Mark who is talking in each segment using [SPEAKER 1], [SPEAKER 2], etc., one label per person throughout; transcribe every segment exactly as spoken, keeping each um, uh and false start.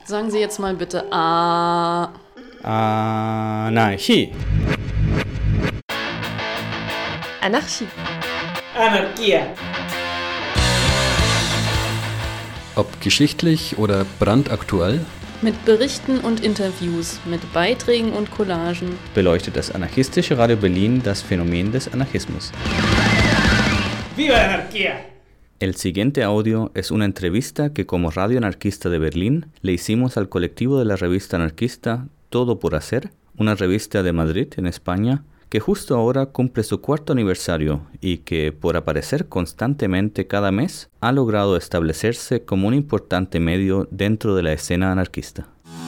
[SPEAKER 1] Sagen Sie jetzt mal bitte A.
[SPEAKER 2] Anarchie.
[SPEAKER 3] Anarchie.
[SPEAKER 4] Anarchia.
[SPEAKER 5] Ob geschichtlich oder brandaktuell,
[SPEAKER 1] Mit Berichten und Interviews, mit Beiträgen und Collagen
[SPEAKER 2] beleuchtet das anarchistische Radio Berlin das Phänomen des Anarchismus.
[SPEAKER 4] ¡Viva la anarquía!
[SPEAKER 2] El siguiente audio es una entrevista que como Radio Anarquista de Berlín le hicimos al colectivo de la revista anarquista Todo por Hacer, una revista de Madrid, en España, que justo ahora cumple su cuarto aniversario y que, por aparecer constantemente cada mes, ha logrado establecerse como un importante medio dentro de la escena anarquista.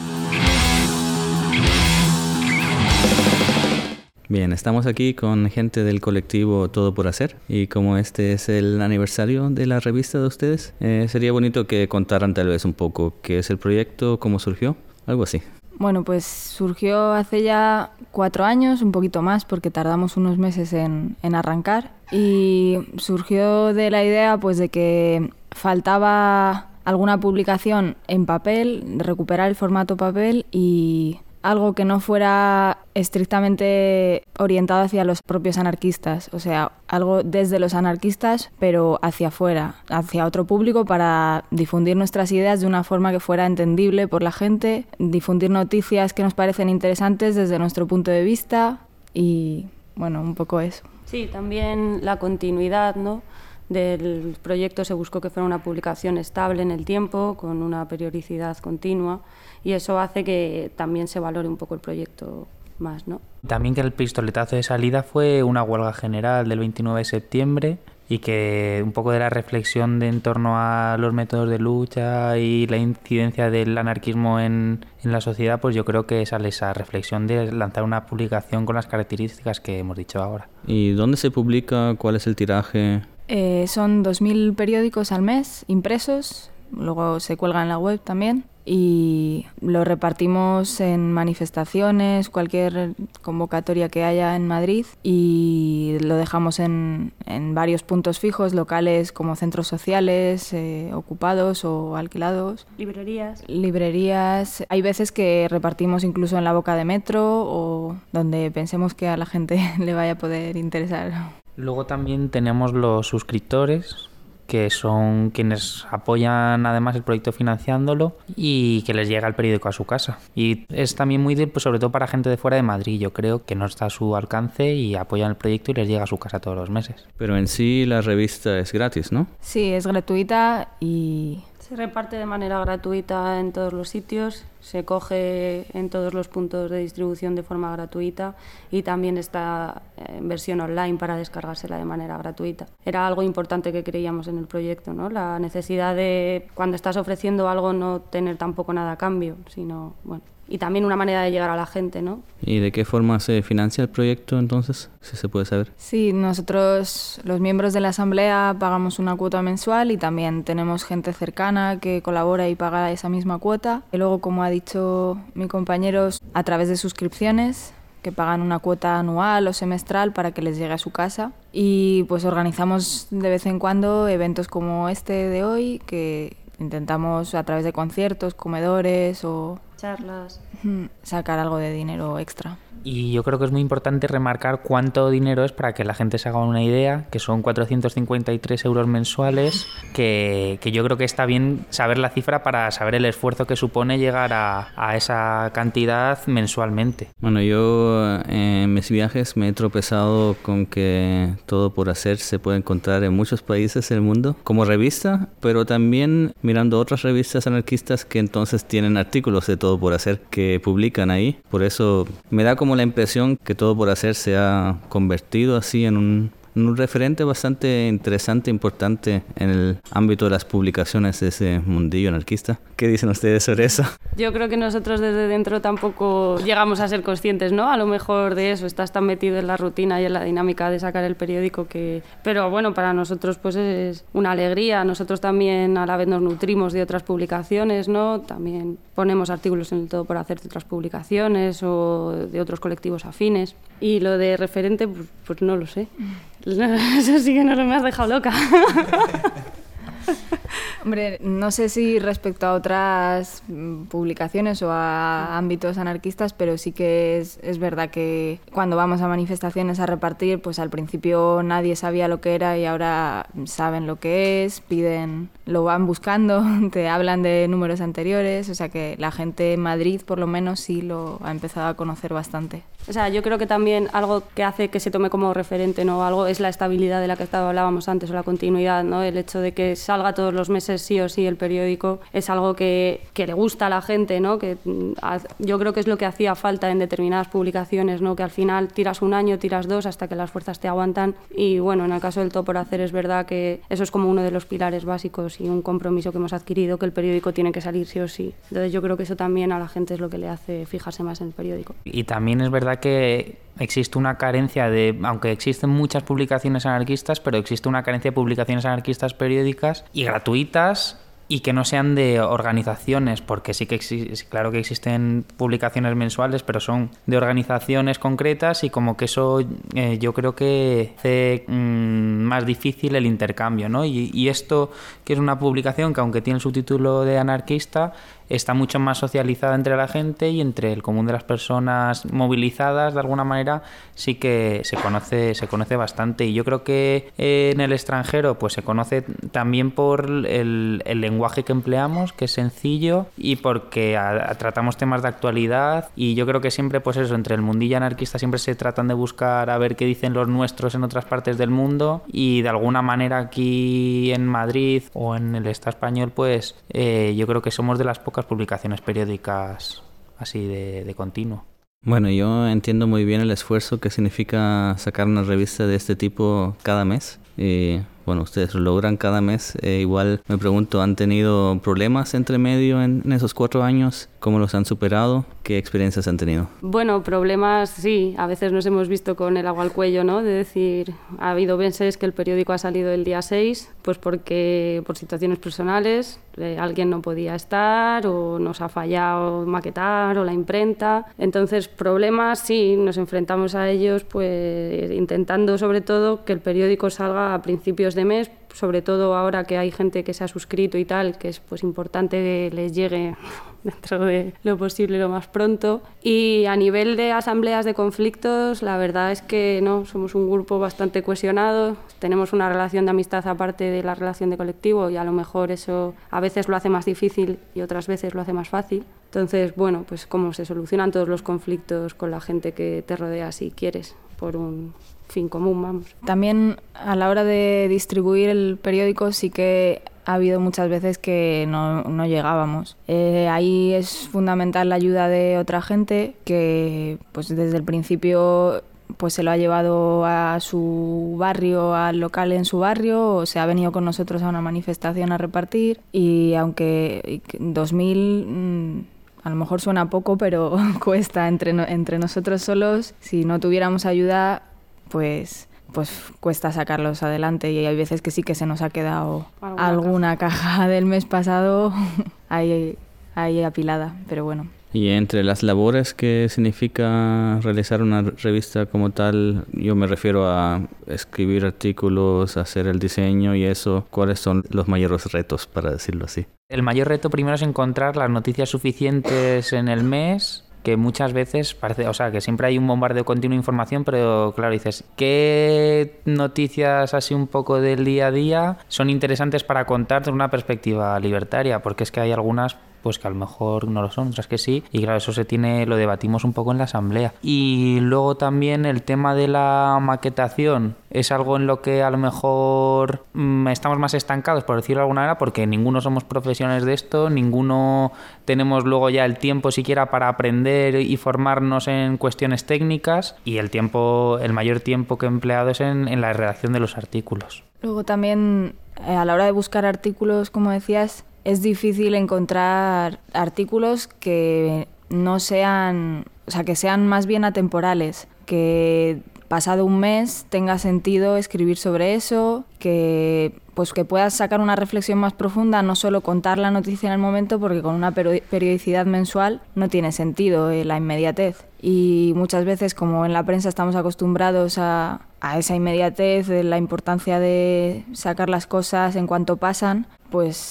[SPEAKER 2] Bien, estamos aquí con gente del colectivo Todo por Hacer y como este es el aniversario de la revista de ustedes, eh, sería bonito que contaran tal vez un poco qué es el proyecto, cómo surgió, algo así.
[SPEAKER 6] Bueno, pues surgió hace ya cuatro años, un poquito más, porque tardamos unos meses en, en arrancar. Y surgió de la idea pues de que faltaba alguna publicación en papel, de recuperar el formato papel y algo que no fuera estrictamente orientado hacia los propios anarquistas, o sea, algo desde los anarquistas, pero hacia afuera, hacia otro público para difundir nuestras ideas de una forma que fuera entendible por la gente, difundir noticias que nos parecen interesantes desde nuestro punto de vista y, bueno, un poco eso.
[SPEAKER 7] Sí, también la continuidad, ¿no?, del proyecto se buscó que fuera una publicación estable en el tiempo, con una periodicidad continua, y eso hace que también se valore un poco el proyecto más, ¿no?
[SPEAKER 8] También que el pistoletazo de salida fue una huelga general del veintinueve de septiembre y que un poco de la reflexión de en torno a los métodos de lucha y la incidencia del anarquismo en, en la sociedad, pues yo creo que sale esa reflexión de lanzar una publicación con las características que hemos dicho ahora.
[SPEAKER 2] ¿Y dónde se publica? ¿Cuál es el tiraje?
[SPEAKER 6] Eh, son dos mil periódicos al mes impresos, luego se cuelga en la web también y lo repartimos en manifestaciones, cualquier convocatoria que haya en Madrid y lo dejamos en, en varios puntos fijos, locales como centros sociales, eh, ocupados o alquilados.
[SPEAKER 7] Librerías.
[SPEAKER 6] Librerías. Hay veces que repartimos incluso en la boca de metro o donde pensemos que a la gente le vaya a poder interesar.
[SPEAKER 8] Luego también tenemos los suscriptores, que son quienes apoyan además el proyecto financiándolo y que les llega el periódico a su casa. Y es también muy útil, pues, sobre todo para gente de fuera de Madrid, yo creo, que no está a su alcance y apoyan el proyecto y les llega a su casa todos los meses.
[SPEAKER 2] Pero en sí la revista es gratis, ¿no?
[SPEAKER 6] Sí, es gratuita y...
[SPEAKER 7] Se reparte de manera gratuita en todos los sitios, se coge en todos los puntos de distribución de forma gratuita y también está en versión online para descargársela de manera gratuita. Era algo importante que creíamos en el proyecto, ¿no? La necesidad de, cuando estás ofreciendo algo, no tener tampoco nada a cambio, sino, bueno, y también una manera de llegar a la gente, ¿no?
[SPEAKER 2] ¿Y de qué forma se financia el proyecto entonces, si se puede saber?
[SPEAKER 6] Sí, nosotros, los miembros de la asamblea, pagamos una cuota mensual y también tenemos gente cercana que colabora y paga esa misma cuota. Y luego, como ha dicho mi compañero, a través de suscripciones, que pagan una cuota anual o semestral para que les llegue a su casa. Y pues organizamos de vez en cuando eventos como este de hoy, que intentamos a través de conciertos, comedores o
[SPEAKER 7] charlas,
[SPEAKER 6] sacar algo de dinero extra.
[SPEAKER 8] Y yo creo que es muy importante remarcar cuánto dinero es para que la gente se haga una idea, que son cuatrocientos cincuenta y tres euros mensuales, que, que yo creo que está bien saber la cifra para saber el esfuerzo que supone llegar a, a esa cantidad mensualmente.
[SPEAKER 2] Bueno, yo eh, en mis viajes me he tropezado con que Todo por Hacer se puede encontrar en muchos países del mundo como revista, pero también mirando otras revistas anarquistas que entonces tienen artículos de Todo por Hacer que publican ahí. Por eso me da como la impresión que Todo por Hacer se ha convertido así en un, en un referente bastante interesante, importante en el ámbito de las publicaciones de ese mundillo anarquista. ¿Qué dicen ustedes sobre eso?
[SPEAKER 7] Yo creo que nosotros desde dentro tampoco llegamos a ser conscientes, ¿no? A lo mejor de eso, estás tan metido en la rutina y en la dinámica de sacar el periódico que... Pero bueno, para nosotros pues es una alegría. Nosotros también a la vez nos nutrimos de otras publicaciones, ¿no? También ponemos artículos en el Todo por Hacer de otras publicaciones o de otros colectivos afines. Y lo de referente, pues, pues no lo sé. Eso sí que no me has dejado loca.
[SPEAKER 6] Hombre, no sé si respecto a otras publicaciones o a ámbitos anarquistas, pero sí que es, es verdad que cuando vamos a manifestaciones a repartir, pues al principio nadie sabía lo que era y ahora saben lo que es, piden, lo van buscando, te hablan de números anteriores, o sea que la gente en Madrid por lo menos sí lo ha empezado a conocer bastante.
[SPEAKER 7] O sea, yo creo que también algo que hace que se tome como referente, ¿no? Algo es la estabilidad de la que hablábamos antes, o la continuidad, ¿no? El hecho de que salga todos los meses sí o sí el periódico es algo que, que le gusta a la gente, ¿no? Que yo creo que es lo que hacía falta en determinadas publicaciones, ¿no? Que al final tiras un año, tiras dos hasta que las fuerzas te aguantan y bueno, en el caso del Todo por Hacer es verdad que eso es como uno de los pilares básicos y un compromiso que hemos adquirido, que el periódico tiene que salir sí o sí. Entonces yo creo que eso también a la gente es lo que le hace fijarse más en el periódico.
[SPEAKER 8] Y también es verdad que existe una carencia de, aunque existen muchas publicaciones anarquistas, pero existe una carencia de publicaciones anarquistas periódicas y gratuitas y que no sean de organizaciones, porque sí que existe, claro que existen publicaciones mensuales, pero son de organizaciones concretas y como que eso eh, yo creo que hace mmm, más difícil el intercambio, ¿no? Y, y esto, que es una publicación que aunque tiene el subtítulo de anarquista, está mucho más socializada entre la gente y entre el común de las personas movilizadas, de alguna manera, sí que se conoce, se conoce bastante. Y yo creo que eh, en el extranjero pues se conoce también por el, el lenguaje que empleamos, que es sencillo, y porque a, a, tratamos temas de actualidad. Y yo creo que siempre, pues eso, entre el mundillo anarquista siempre se tratan de buscar a ver qué dicen los nuestros en otras partes del mundo. Y de alguna manera aquí en Madrid o en el Estado español, pues eh, yo creo que somos de las pocas publicaciones periódicas así de, de continuo.
[SPEAKER 2] Bueno, yo entiendo muy bien el esfuerzo que significa sacar una revista de este tipo cada mes. Y bueno, ustedes lo logran cada mes. Eh, igual me pregunto, ¿han tenido problemas entre medio en, en esos cuatro años? ¿Cómo los han superado? ¿Qué experiencias han tenido?
[SPEAKER 7] Bueno, problemas sí. A veces nos hemos visto con el agua al cuello, ¿no? De decir, ha habido veces que el periódico ha salido el día seis, pues porque por situaciones personales eh, alguien no podía estar o nos ha fallado maquetar o la imprenta. Entonces, problemas sí, nos enfrentamos a ellos pues intentando sobre todo que el periódico salga a principios de mes, sobre todo ahora que hay gente que se ha suscrito y tal, que es pues importante que les llegue dentro de lo posible lo más pronto. Y a nivel de asambleas de conflictos, la verdad es que no, somos un grupo bastante cohesionado, tenemos una relación de amistad aparte de la relación de colectivo y a lo mejor eso a veces lo hace más difícil y otras veces lo hace más fácil. Entonces, bueno, pues cómo se solucionan todos los conflictos con la gente que te rodea si quieres, por un fin común, vamos.
[SPEAKER 6] También a la hora de distribuir el periódico sí que ha habido muchas veces que no, no llegábamos. Eh, ahí es fundamental la ayuda de otra gente que pues desde el principio pues se lo ha llevado a su barrio, al local en su barrio, o se ha venido con nosotros a una manifestación a repartir. Y aunque dos mil... Mmm, a lo mejor suena poco, pero cuesta entre, no, entre nosotros solos. Si no tuviéramos ayuda, pues, pues cuesta sacarlos adelante. Y hay veces que sí que se nos ha quedado alguna, alguna caja. caja del mes pasado ahí, ahí apilada, pero bueno.
[SPEAKER 2] Y entre las labores que significa realizar una revista como tal, yo me refiero a escribir artículos, hacer el diseño y eso, ¿cuáles son los mayores retos, para decirlo así?
[SPEAKER 8] El mayor reto primero es encontrar las noticias suficientes en el mes, que muchas veces parece, o sea, que siempre hay un bombardeo continuo de información, pero claro, dices, ¿qué noticias así un poco del día a día son interesantes para contar desde una perspectiva libertaria? Porque es que hay algunas pues que a lo mejor no lo son, otras que sí, y claro, eso se tiene, lo debatimos un poco en la asamblea. Y luego también el tema de la maquetación es algo en lo que a lo mejor mmm, estamos más estancados, por decirlo de alguna manera, porque ninguno somos profesionales de esto, ninguno tenemos luego ya el tiempo siquiera para aprender y formarnos en cuestiones técnicas, y el tiempo, el mayor tiempo que he empleado es en, en la redacción de los artículos.
[SPEAKER 6] Luego también eh, a la hora de buscar artículos, como decías, es difícil encontrar artículos que no sean, o sea, que sean más bien atemporales, que pasado un mes tenga sentido escribir sobre eso, que pues que puedas sacar una reflexión más profunda, no solo contar la noticia en el momento, porque con una periodicidad mensual no tiene sentido eh, la inmediatez. Y muchas veces, como en la prensa estamos acostumbrados a, a esa inmediatez, la importancia de sacar las cosas en cuanto pasan, pues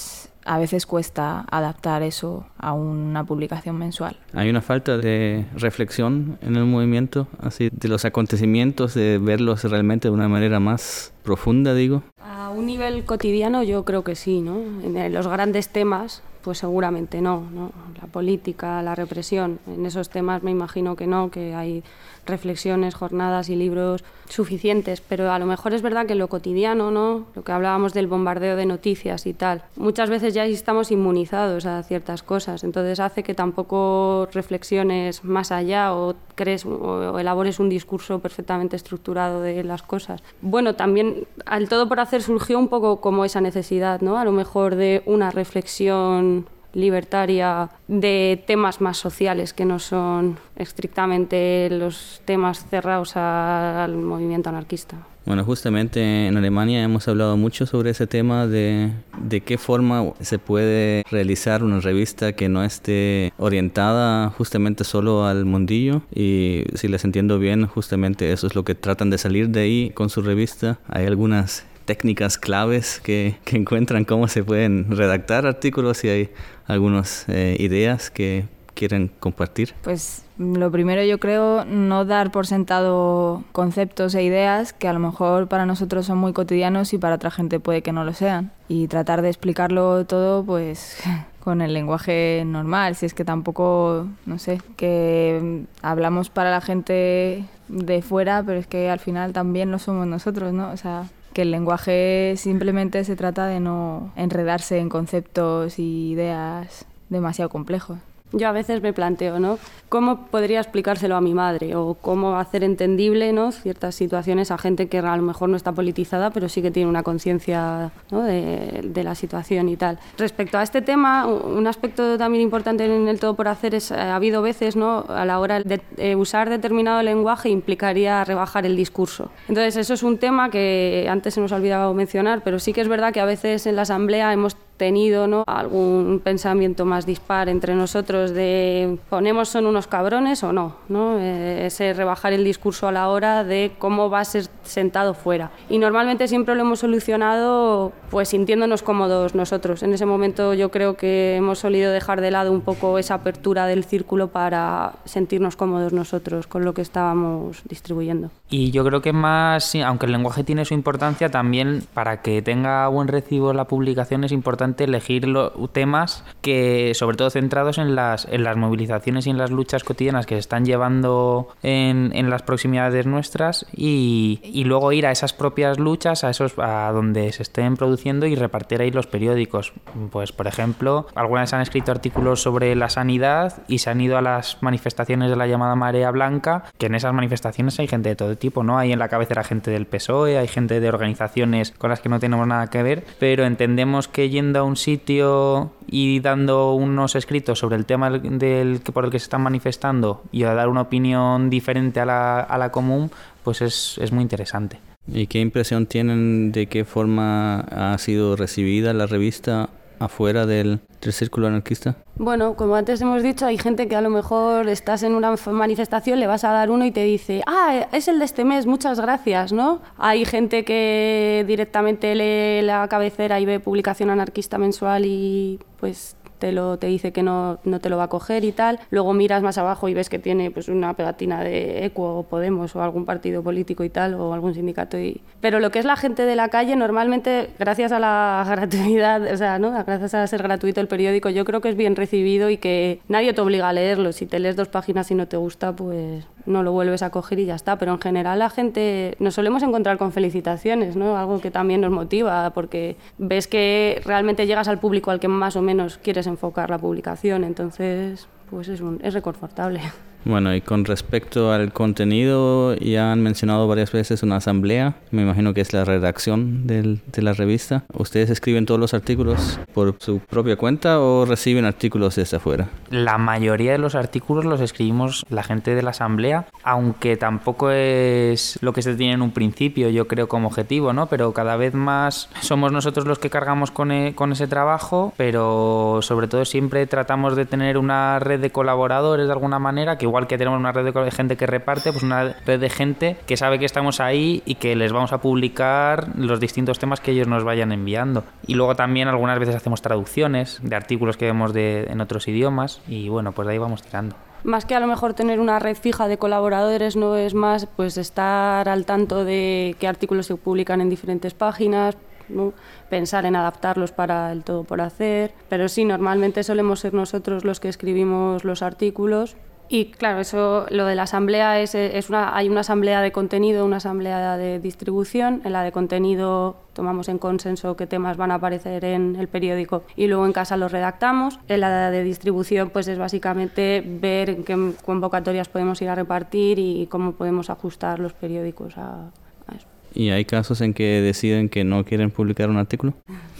[SPEAKER 6] a veces cuesta adaptar eso a una publicación mensual.
[SPEAKER 2] Hay una falta de reflexión en el movimiento, así de los acontecimientos, de verlos realmente de una manera más profunda, digo.
[SPEAKER 7] A un nivel cotidiano yo creo que sí, ¿no? En los grandes temas, pues seguramente no, ¿no? La política, la represión, en esos temas me imagino que no, que hay reflexiones, jornadas y libros suficientes, pero a lo mejor es verdad que en lo cotidiano, ¿no? Lo que hablábamos del bombardeo de noticias y tal, muchas veces ya estamos inmunizados a ciertas cosas, entonces hace que tampoco reflexiones más allá o crees o elabores un discurso perfectamente estructurado de las cosas. Bueno, también al todo por hacer surgió un poco como esa necesidad, ¿no? A lo mejor de una reflexión libertaria de temas más sociales que no son estrictamente los temas cerrados al movimiento anarquista.
[SPEAKER 2] Bueno, justamente en Alemania hemos hablado mucho sobre ese tema de, de qué forma se puede realizar una revista que no esté orientada justamente solo al mundillo, y si les entiendo bien, justamente eso es lo que tratan de salir de ahí con su revista. Hay algunas técnicas claves que, que encuentran cómo se pueden redactar artículos, y hay algunas eh, ideas que quieren compartir.
[SPEAKER 6] Pues lo primero, yo creo, no dar por sentado conceptos e ideas que a lo mejor para nosotros son muy cotidianos y para otra gente puede que no lo sean, y tratar de explicarlo todo pues con el lenguaje normal, si es que tampoco, no sé, que hablamos para la gente de fuera, pero es que al final también lo somos nosotros, ¿no? O sea, que el lenguaje simplemente se trata de no enredarse en conceptos y ideas demasiado complejos.
[SPEAKER 7] Yo a veces me planteo, ¿no? ¿Cómo podría explicárselo a mi madre? O cómo hacer entendible, ¿no?, ciertas situaciones a gente que a lo mejor no está politizada, pero sí que tiene una conciencia, ¿no?, de, de la situación y tal. Respecto a este tema, un aspecto también importante en el todo por hacer es, ha habido veces, ¿no?, a la hora de eh, usar determinado lenguaje implicaría rebajar el discurso. Entonces eso es un tema que antes se nos ha olvidado mencionar, pero sí que es verdad que a veces en la asamblea hemos tenido, ¿no?, algún pensamiento más dispar entre nosotros de ponemos son unos cabrones o no, ¿no? Eh, ese rebajar el discurso a la hora de cómo va a ser sentado fuera. Y normalmente siempre lo hemos solucionado pues sintiéndonos cómodos nosotros. En ese momento yo creo que hemos solido dejar de lado un poco esa apertura del círculo para sentirnos cómodos nosotros con lo que estábamos distribuyendo.
[SPEAKER 8] Y yo creo que más, aunque el lenguaje tiene su importancia, también para que tenga buen recibo la publicación es importante elegir los temas que, sobre todo centrados en las, en las movilizaciones y en las luchas cotidianas que se están llevando en, en las proximidades nuestras, y, y luego ir a esas propias luchas, a esos a donde se estén produciendo, y repartir ahí los periódicos. Pues, por ejemplo, algunas han escrito artículos sobre la sanidad y se han ido a las manifestaciones de la llamada Marea Blanca, que en esas manifestaciones hay gente de todo tipo, ¿no? Hay en la cabecera gente del P S O E, hay gente de organizaciones con las que no tenemos nada que ver, pero entendemos que yendo a un sitio y dando unos escritos sobre el tema del que por el que se están manifestando y a dar una opinión diferente a la, a la común, pues es, es muy interesante.
[SPEAKER 2] ¿Y qué impresión tienen de qué forma ha sido recibida la revista afuera del, del círculo anarquista?
[SPEAKER 7] Bueno, como antes hemos dicho, hay gente que a lo mejor estás en una manifestación, le vas a dar uno y te dice ah, es el de este mes, muchas gracias, ¿no? Hay gente que directamente lee la cabecera y ve publicación anarquista mensual y pues te lo te dice que no, no te lo va a coger y tal. Luego miras más abajo y ves que tiene pues una pegatina de Equo o Podemos o algún partido político y tal, o algún sindicato. Y... Pero lo que es la gente de la calle, normalmente, gracias a la gratuidad, o sea, ¿no?, gracias a ser gratuito el periódico, yo creo que es bien recibido y que nadie te obliga a leerlo. Si te lees dos páginas y no te gusta, pues no lo vuelves a coger y ya está. Pero en general la gente nos solemos encontrar con felicitaciones, ¿no?, algo que también nos motiva, porque ves que realmente llegas al público al que más o menos quieres enfocar la publicación, entonces pues es, un, es reconfortable.
[SPEAKER 2] Bueno, y con respecto al contenido, ya han mencionado varias veces una asamblea, me imagino que es la redacción del, de la revista. ¿Ustedes escriben todos los artículos por su propia cuenta o reciben artículos desde afuera?
[SPEAKER 8] La mayoría de los artículos los escribimos la gente de la asamblea, aunque tampoco es lo que se tiene en un principio, yo creo, como objetivo, ¿no? Pero cada vez más somos nosotros los que cargamos con, e, con ese trabajo, pero sobre todo siempre tratamos de tener una red de colaboradores de alguna manera que igual que tenemos una red de gente que reparte, pues una red de gente que sabe que estamos ahí y que les vamos a publicar los distintos temas que ellos nos vayan enviando. Y luego también algunas veces hacemos traducciones de artículos que vemos de, en otros idiomas y bueno, pues de ahí vamos tirando.
[SPEAKER 7] Más que a lo mejor tener una red fija de colaboradores, no es más pues estar al tanto de qué artículos se publican en diferentes páginas, ¿no? Pensar en adaptarlos para el todo por hacer, pero sí, normalmente solemos ser nosotros los que escribimos los artículos. Y claro, eso, lo de la asamblea es, es una, hay una asamblea de contenido, una asamblea de distribución. En la de contenido tomamos en consenso qué temas van a aparecer en el periódico y luego en casa los redactamos. En la de distribución pues es básicamente ver en qué convocatorias podemos ir a repartir y cómo podemos ajustar los periódicos a, a eso.
[SPEAKER 2] ¿Y hay casos en que deciden que no quieren publicar un artículo?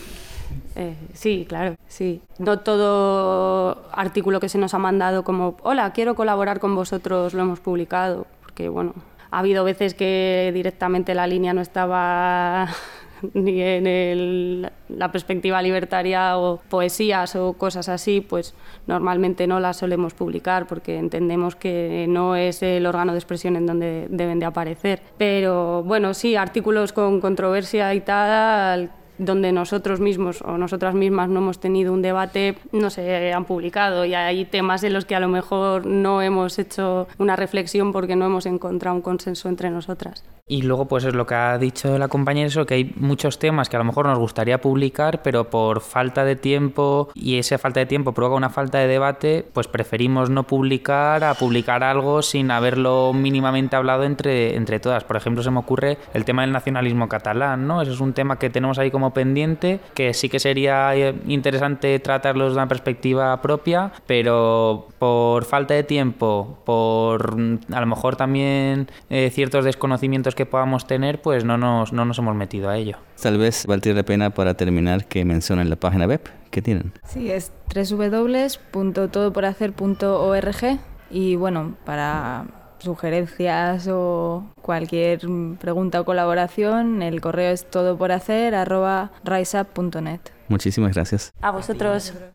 [SPEAKER 7] Eh, sí, claro, sí. No todo artículo que se nos ha mandado como hola, quiero colaborar con vosotros, lo hemos publicado, porque bueno, ha habido veces que directamente la línea no estaba ni en el, la perspectiva libertaria o poesías o cosas así, pues normalmente no las solemos publicar porque entendemos que no es el órgano de expresión en donde deben de aparecer. Pero bueno, sí, artículos con controversia y tal, donde nosotros mismos o nosotras mismas no hemos tenido un debate, no se han publicado, y hay temas en los que a lo mejor no hemos hecho una reflexión porque no hemos encontrado un consenso entre nosotras.
[SPEAKER 8] Y luego pues es lo que ha dicho la compañera, eso, que hay muchos temas que a lo mejor nos gustaría publicar, pero por falta de tiempo, y esa falta de tiempo provoca una falta de debate, pues preferimos no publicar a publicar algo sin haberlo mínimamente hablado entre, entre todas. Por ejemplo, se me ocurre el tema del nacionalismo catalán, ¿no? Ese es un tema que tenemos ahí como pendiente, que sí que sería interesante tratarlo desde una perspectiva propia, pero por falta de tiempo, por a lo mejor también eh, ciertos desconocimientos que podamos tener, pues no nos, no nos hemos metido a ello.
[SPEAKER 2] Tal vez valdría la pena, para terminar, que mencionen la página web que tienen.
[SPEAKER 6] Sí, es doble u doble u doble u punto todo por hacer punto org y bueno, para sugerencias o cualquier pregunta o colaboración, el correo es todoporhacer arroba riseup punto net.
[SPEAKER 2] Muchísimas gracias.
[SPEAKER 7] A vosotros.